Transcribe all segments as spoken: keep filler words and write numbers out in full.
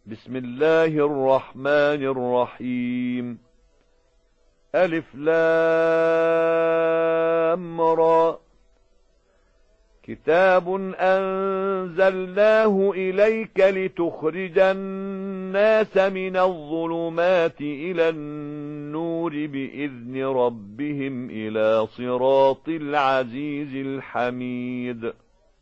بسم الله الرحمن الرحيم. ألف لام را. كتاب أنزلناه إليك لتخرج الناس من الظلمات إلى النور بإذن ربهم إلى صراط العزيز الحميد.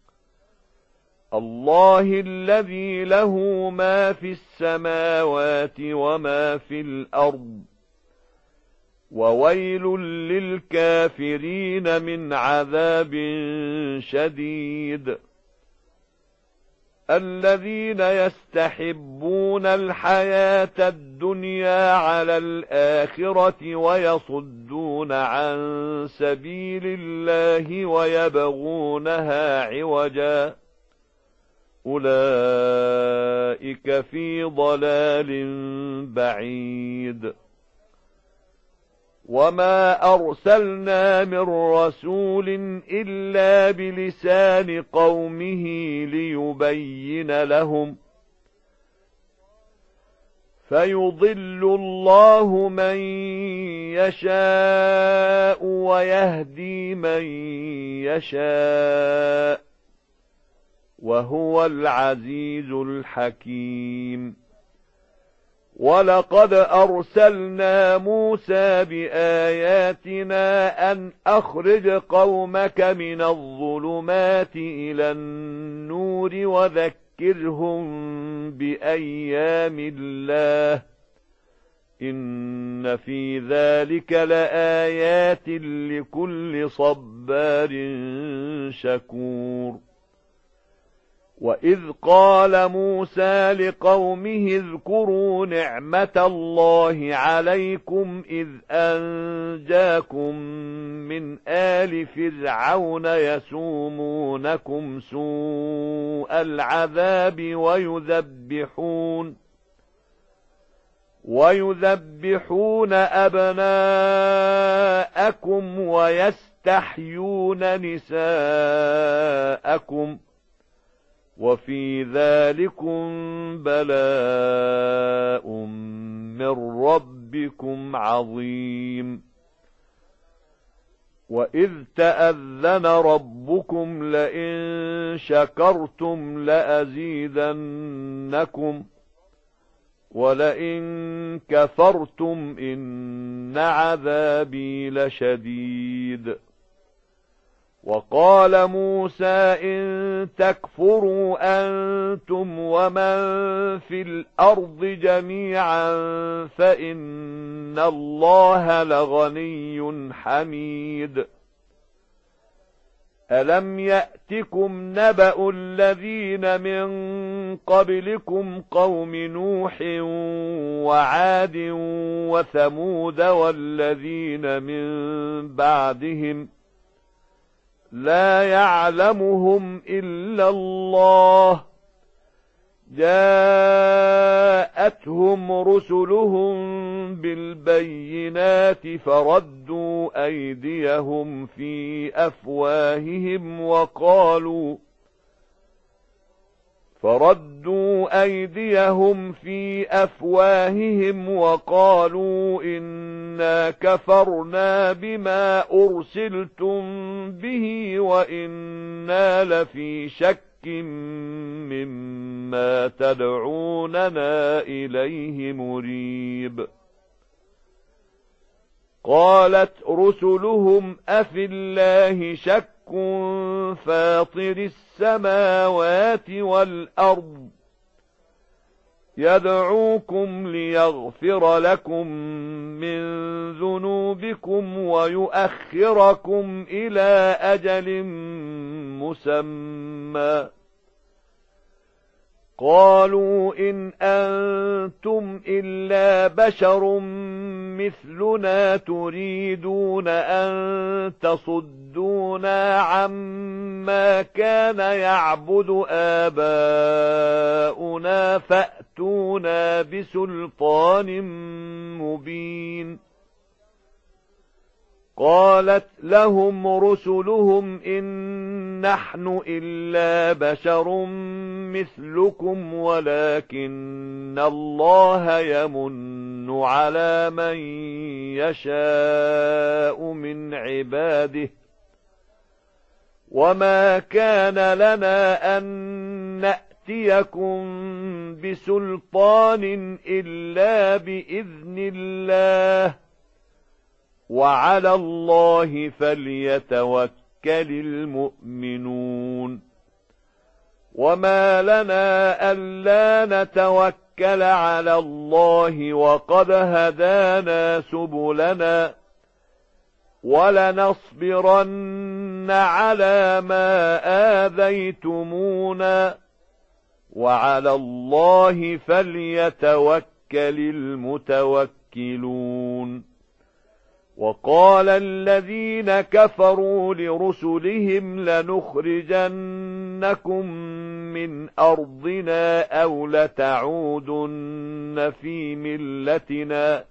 الله الذي له ما في السماوات وما في الأرض، وويل للكافرين من عذاب شديد. الذين يستحبون الحياة الدنيا على الآخرة ويصدون عن سبيل الله ويبغونها عوجا، أولئك في ضلال بعيد. وما أرسلنا من رسول إلا بلسان قومه ليبين لهم، فيضل الله من يشاء ويهدي من يشاء، وهو العزيز الحكيم. ولقد أرسلنا موسى بآياتنا أن أخرج قومك من الظلمات إلى النور وذكرهم بأيام الله، إن في ذلك لآيات لكل صبار شكور. وإذ قال موسى لقومه اذكروا نعمة الله عليكم إذ أنجاكم من آل فرعون يسومونكم سوء العذاب ويذبحون ويذبحون أبناءكم ويستحيون نساءكم، وفي ذلكم بلاء من ربكم عظيم. وإذ تأذن ربكم لئن شكرتم لأزيدنكم ولئن كفرتم إن عذابي لشديد. وقال موسى إن تكفروا أنتم ومن في الأرض جميعا فإن الله لغني حميد. ألم يأتكم نبأ الذين من قبلكم قوم نوح وعاد وثمود والذين من بعدهم لا يعلمهم إلا الله، جاءتهم رسلهم بالبينات فردوا أيديهم في أفواههم وقالوا فردوا أيديهم في أفواههم وقالوا إنا كفرنا بما أرسلتم به وإنا لفي شك مما تدعوننا إليه مريب. قالت رسلهم أفي الله شك فاطر السماوات والأرض يدعوكم ليغفر لكم من ذنوبكم ويؤخركم إلى أجل مسمى. قالوا إن أنتم إلا بشر مثلنا تريدون أن تصدونا عما كان يعبد آباؤنا فأتونا بسلطان مبين. قالت لهم رسلهم إن نحن إلا بشر مثلكم ولكن الله يمن على من يشاء من عباده وما كان لنا أن نأتيكم بسلطان إلا بإذن الله وعلى الله فليتوكل المؤمنون وما لنا ألا نتوكل على الله وقد هدانا سبلنا ولنصبرن على ما آذيتمونا وعلى الله فليتوكل المتوكلون وقال الذين كفروا لرسلهم لنخرجنكم من أرضنا أو لتعودن في ملتنا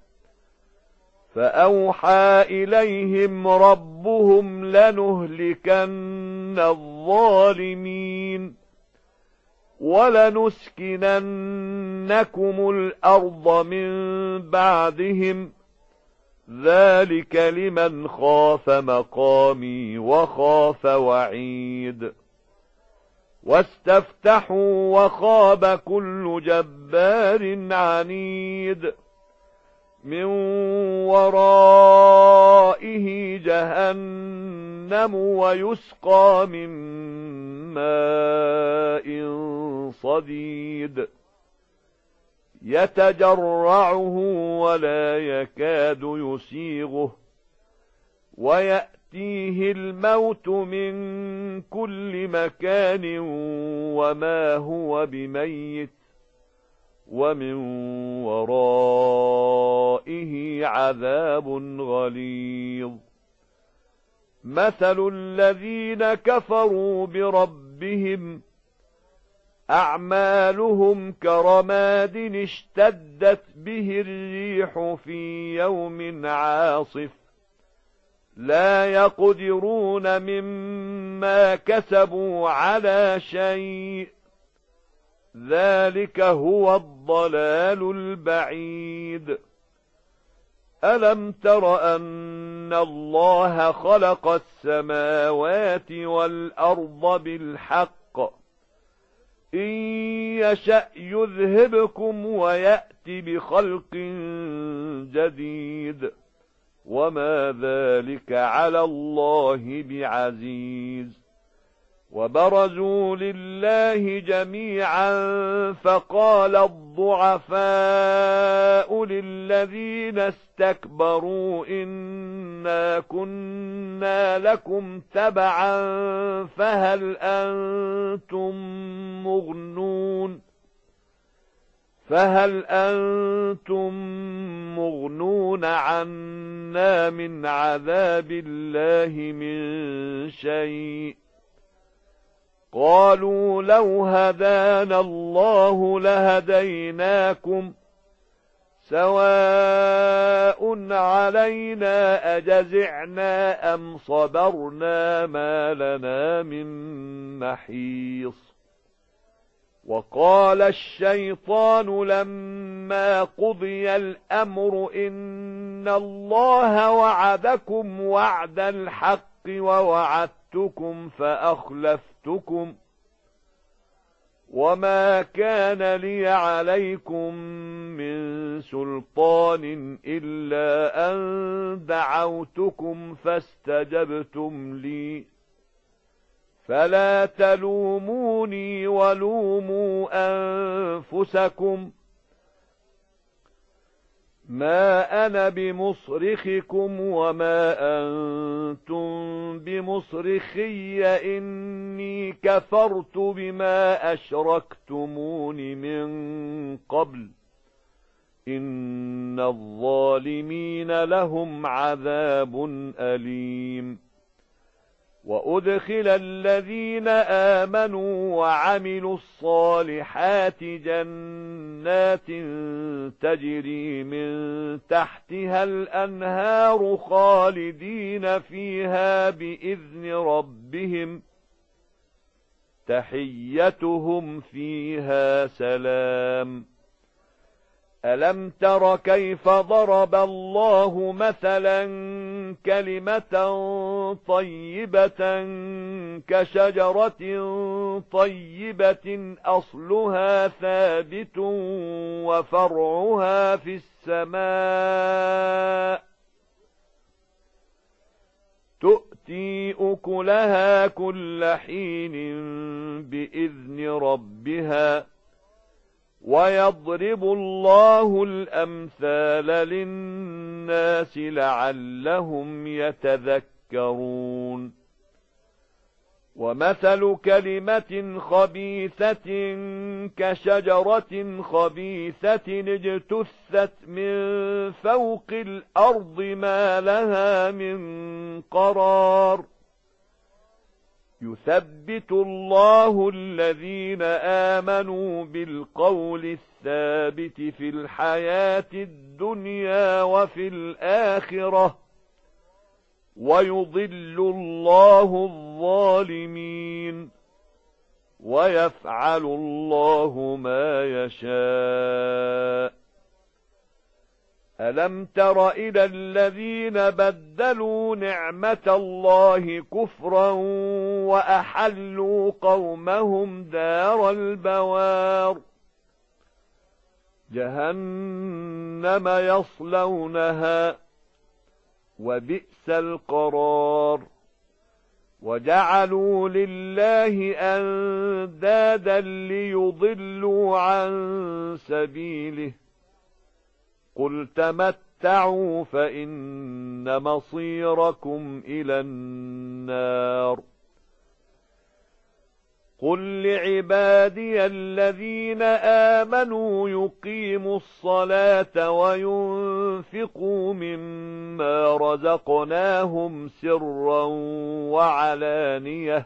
فأوحى إليهم ربهم لنهلكن الظالمين ولنسكننكم الأرض من بعدهم ذلك لمن خاف مقامي وخاف وعيد واستفتحوا وخاب كل جبار عنيد من ورائه جهنم ويسقى من ماء صديد يتجرعه ولا يكاد يسيغه ويأتيه الموت من كل مكان وما هو بميت ومن ورائه عذاب غليظ مثل الذين كفروا بربهم أعمالهم كرماد اشتدت به الريح في يوم عاصف لا يقدرون مما كسبوا على شيء ذلك هو الضلال البعيد ألم تر أن الله خلق السماوات والأرض بالحق إن يشأ يذهبكم ويأت بخلق جديد وما ذلك على الله بعزيز وبرزوا لله جميعا فقال الضعفاء للذين استكبروا إنا كنا لكم تبعا فهل أنتم مغنون فهل أنتم مغنون عنا من عذاب الله من شيء قالوا لو هدانا الله لهديناكم سواء علينا أجزعنا أم صبرنا ما لنا من محيص وقال الشيطان لما قضي الأمر إن الله وعدكم وعد الحق ووعدتكم فأخلفتكم وما كان لي عليكم من سلطان إلا أن دعوتكم فاستجبتم لي فلا تلوموني ولوموا أنفسكم ما أنا بمصرخكم وما أنتم بمصرخي إني كفرت بما أشركتمون من قبل إن الظالمين لهم عذاب أليم وأدخل الذين آمنوا وعملوا الصالحات جنات جنات تجري من تحتها الأنهار خالدين فيها بإذن ربهم تحيتهم فيها سلام. ألم تر كيف ضرب الله مثلا كلمة طيبة كشجرة طيبة أصلها ثابت وفرعها في السماء تؤتي أكلها كل حين بإذن ربها ويضرب الله الأمثال للناس لعلهم يتذكرون. ومثل كلمة خبيثة كشجرة خبيثة اجتثت من فوق الأرض ما لها من قرار. يثبت الله الذين آمنوا بالقول الثابت في الحياة الدنيا وفي الآخرة ويضل الله الظالمين ويفعل الله ما يشاء. ألم تر إلى الذين بدلوا نعمة الله كفرا وأحلوا قومهم دار البوار جهنم يصلونها وبئس القرار. وجعلوا لله أندادا ليضلوا عن سبيله قل تمتعوا فإن مصيركم إلى النار. قل لعبادي الذين آمنوا يقيموا الصلاة وينفقوا مما رزقناهم سرا وعلانية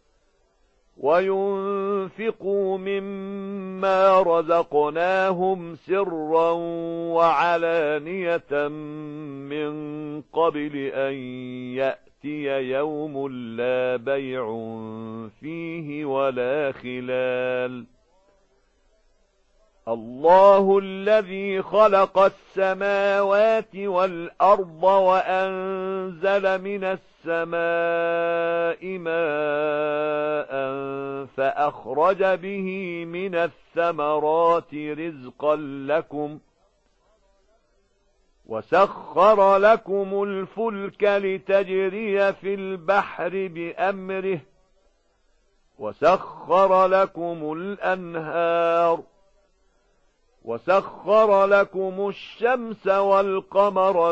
وينفقوا مما رزقناهم سرا وعلانية من قبل أن يأتي يوم لا بيع فيه ولا خلال. الله الذي خلق السماوات والأرض وأنزل من السماء ماء فأخرج به من الثمرات رزقا لكم وسخر لكم الفلك لتجري في البحر بأمره وسخر لكم الأنهار وسخر لكم الشمس والقمر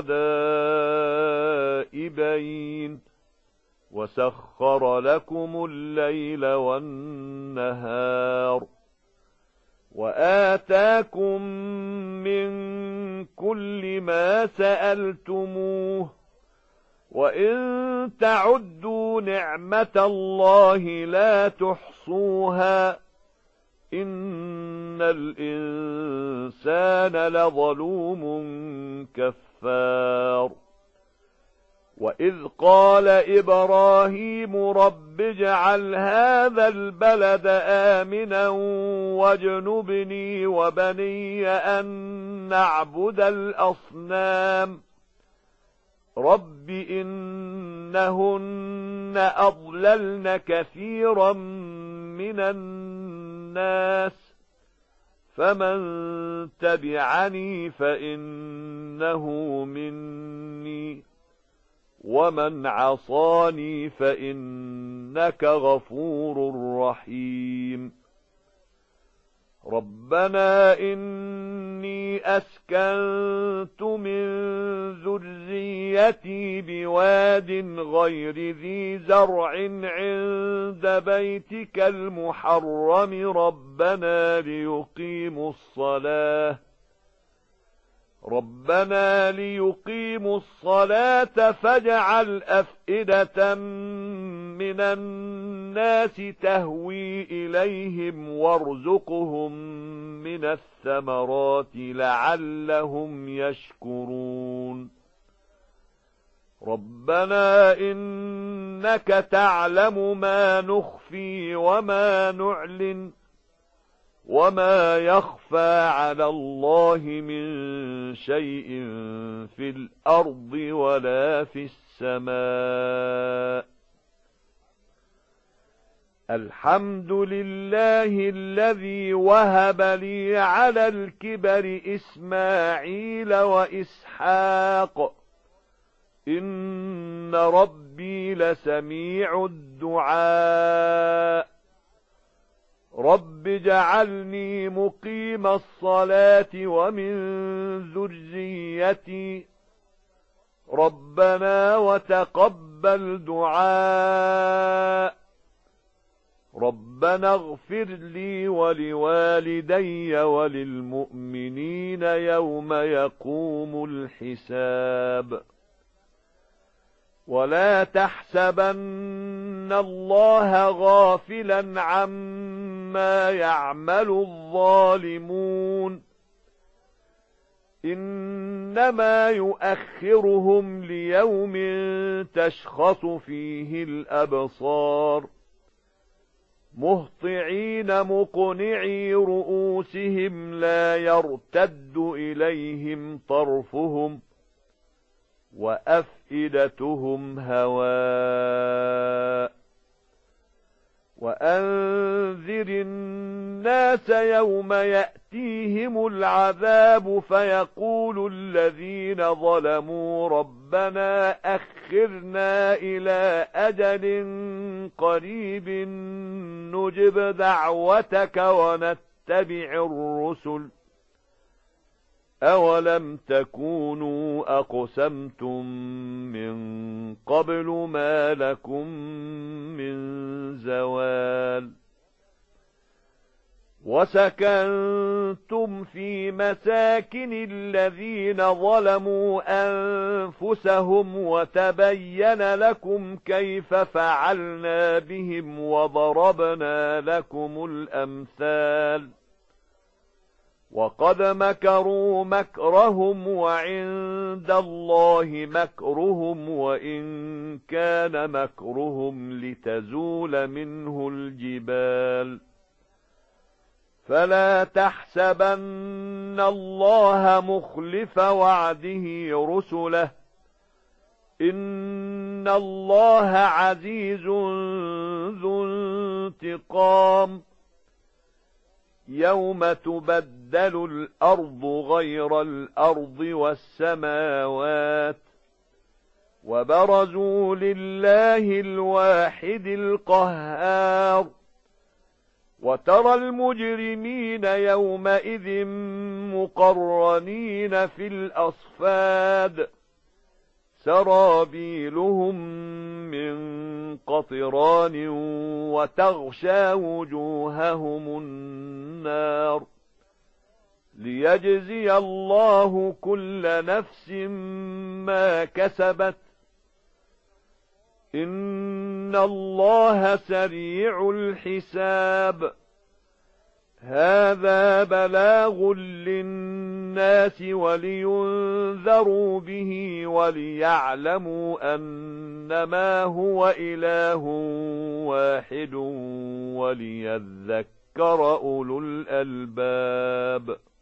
دائبين وسخر لكم الليل والنهار وآتاكم من كل ما سألتموه وإن تعدوا نعمة الله لا تحصوها إن الإنسان لظلوم كفار. وإذ قال إبراهيم رب اجعل هذا البلد آمنا واجنبني وبني أن نعبد الأصنام رب إنهن أضللن كثيرا من الناس فمن تبعني فإنه مني ومن عصاني فإنك غفور رحيم. ربنا إني أسكنت من ذريتي بواد غير ذي زرع عند بيتك المحرم ربنا ليقيموا الصلاة ربنا ليقيموا الصلاة فاجعل أفئدة من الناس تهوي إليهم وارزقهم من الثمرات لعلهم يشكرون ربنا إنك تعلم ما نخفي وما نعلن وما يخفى على الله من شيء في الأرض ولا في السماء الحمد لله الذي وهب لي على الكبر إسماعيل وإسحاق إن ربي لسميع الدعاء رب اجعلني مقيم الصلاة ومن ذريتي ربنا وتقبل دعاء ربنا اغفر لي ولوالدي وللمؤمنين يوم يقوم الحساب ولا تحسبن الله غافلا عما يعمل الظالمون إنما يؤخرهم ليوم تشخص فيه الأبصار مهطعين مقنعي رؤوسهم لا يرتد إليهم طرفهم وأفئدتهم هواء وأنذر الناس يوم يأتيهم العذاب فيقول الذين ظلموا ربنا أخرنا إلى أجل قريب نجب دعوتك ونتبع الرسل أولم تكونوا أقسمتم من قبل ما لكم من زوال وسكنتم في مساكن الذين ظلموا أنفسهم وتبين لكم كيف فعلنا بهم وضربنا لكم الأمثال وقد مكروا مكرهم وعند الله مكرهم وإن كان مكرهم لتزول منه الجبال فلا تحسبن الله مخلف وعده رسله إن الله عزيز ذو انتقام يوم تبدل الأرض غير الأرض والسماوات وبرزوا لله الواحد القهار وترى المجرمين يومئذ مقرنين في الأصفاد سرابيلهم من قطران وتغشى وجوههم النار ليجزي الله كل نفس ما كسبت إن الله سريع الحساب هذا بلاغ للناس ولينذروا به وليعلموا أنما هو إله واحد وليذكر أولو الألباب